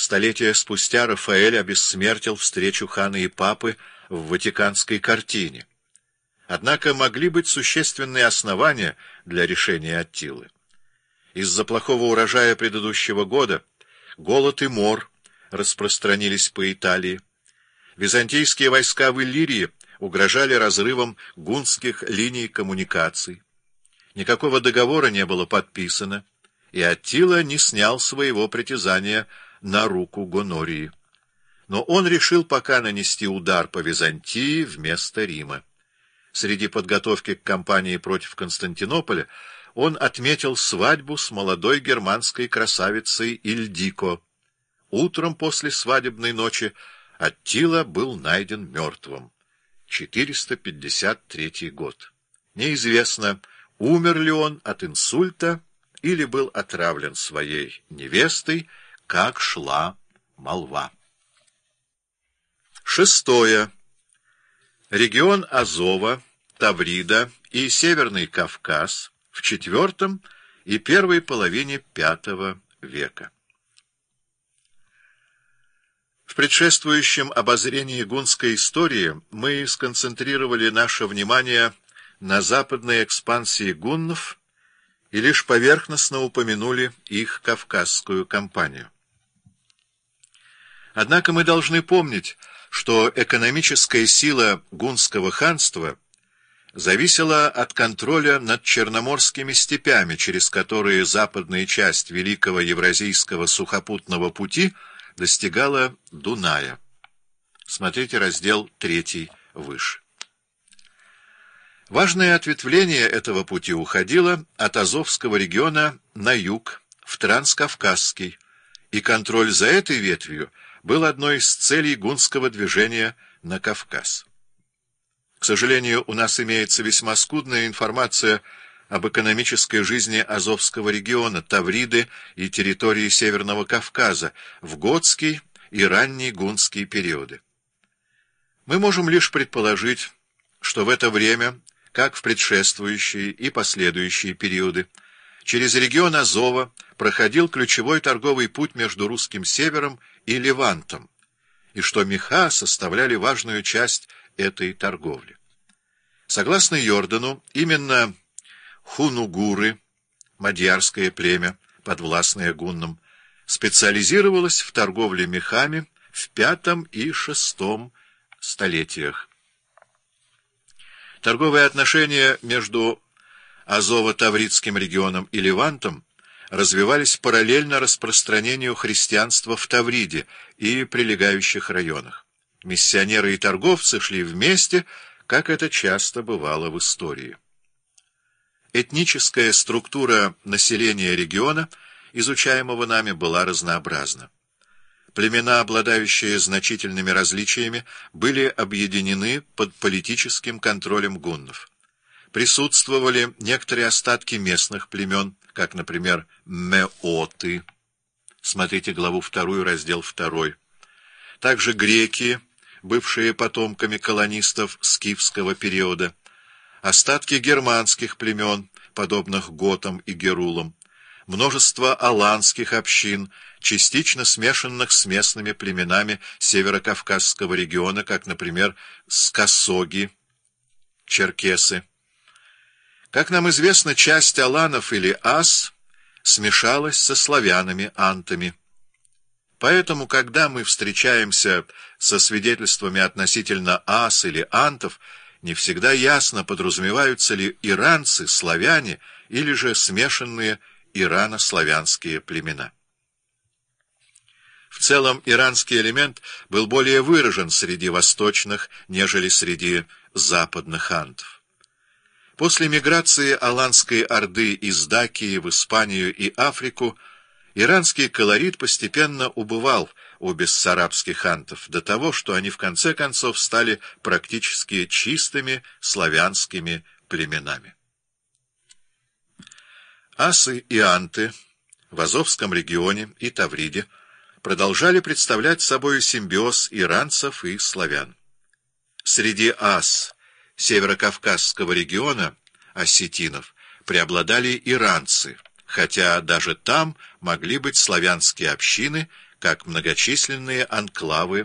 Столетия спустя Рафаэль обессмертил встречу хана и папы в Ватиканской картине. Однако могли быть существенные основания для решения Аттилы. Из-за плохого урожая предыдущего года голод и мор распространились по Италии. Византийские войска в Иллирии угрожали разрывом гунских линий коммуникаций. Никакого договора не было подписано, и Аттила не снял своего притязания на руку Гонории. Но он решил пока нанести удар по Византии вместо Рима. Среди подготовки к кампании против Константинополя он отметил свадьбу с молодой германской красавицей Ильдико. Утром после свадебной ночи Аттила был найден мертвым. 453 год. Неизвестно, умер ли он от инсульта или был отравлен своей невестой, как шла молва. Шестое. Регион Азова, Таврида и Северный Кавказ в IV и первой половине V века. В предшествующем обозрении гунской истории мы сконцентрировали наше внимание на западной экспансии гуннов и лишь поверхностно упомянули их кавказскую кампанию. Однако мы должны помнить, что экономическая сила гунского ханства зависела от контроля над черноморскими степями, через которые западная часть Великого Евразийского сухопутного пути достигала Дуная. Смотрите раздел 3 выше. Важное ответвление этого пути уходило от Азовского региона на юг, в Транскавказский, и контроль за этой ветвью был одной из целей гунского движения на Кавказ. К сожалению, у нас имеется весьма скудная информация об экономической жизни Азовского региона, Тавриды и территории Северного Кавказа в готский и ранний гунский периоды. Мы можем лишь предположить, что в это время, как в предшествующие и последующие периоды, через регион Азова проходил ключевой торговый путь между русским севером и Левантом, и что меха составляли важную часть этой торговли. Согласно Йордану, именно хунугуры, мадьярское племя, подвластное гуннам, специализировалось в торговле мехами в V и VI столетиях. Торговые отношения между Азово-Тавридским регионом и Левантом развивались параллельно распространению христианства в Тавриде и прилегающих районах. Миссионеры и торговцы шли вместе, как это часто бывало в истории. Этническая структура населения региона, изучаемого нами, была разнообразна. Племена, обладающие значительными различиями, были объединены под политическим контролем гуннов. Присутствовали некоторые остатки местных племен, как, например, меоты. Смотрите главу 2, раздел 2. Также греки, бывшие потомками колонистов скифского периода, остатки германских племен, подобных готам и герулам, множество аланских общин, частично смешанных с местными племенами северокавказского региона, как, например, скосоги, черкесы. Как нам известно, часть аланов или ас смешалась со славянами, антами. Поэтому, когда мы встречаемся со свидетельствами относительно ас или антов, не всегда ясно, подразумеваются ли иранцы, славяне или же смешанные ирано-славянские племена. В целом, иранский элемент был более выражен среди восточных, нежели среди западных антов. После миграции Аланской орды из Дакии в Испанию и Африку иранский колорит постепенно убывал у бессарабских антов до того, что они в конце концов стали практически чистыми славянскими племенами. Асы и анты в Азовском регионе и Тавриде продолжали представлять собой симбиоз иранцев и славян. Среди ас северокавказского региона, осетинов, преобладали иранцы, хотя даже там могли быть славянские общины, как многочисленные анклавы